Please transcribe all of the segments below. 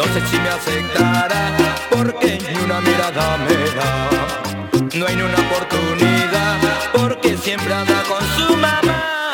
sé si me aceptará, porque ni una mirada me da. No hay ni una oportunidad, porque siempre anda con su mamá.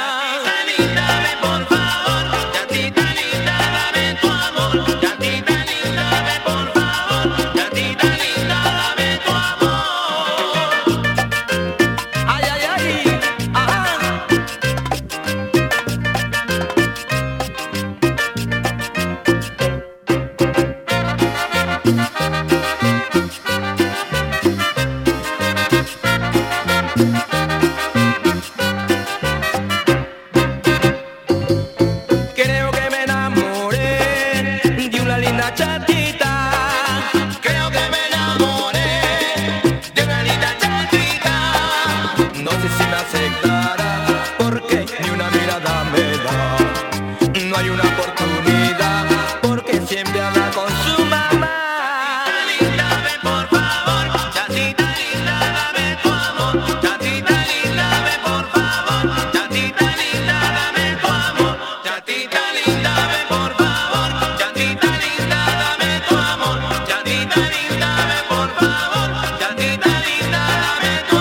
Creo que me enamoré de una linda chatita. Creo que me enamoré de una linda chatita. No sé si me aceptará, porque ni una mirada me da. No hay una oportunidad, porque siempre habla con su mamá. Chatita linda, ven por favor. Chatita linda, dame tu amor. Chatita linda, ven por favor. Chatita linda, dame tu amor. Chatita linda, ven por favor. Chatita linda, dame tu amor. Chatita linda, ven por favor. Chatita linda, dame tu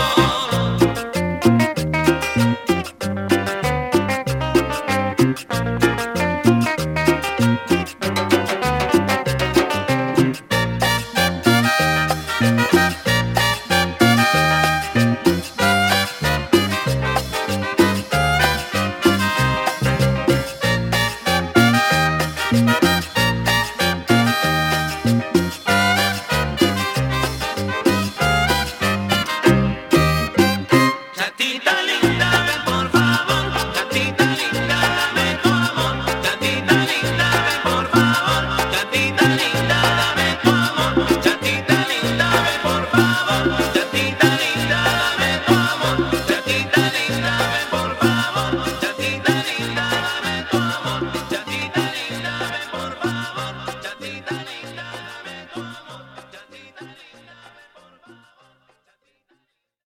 amor.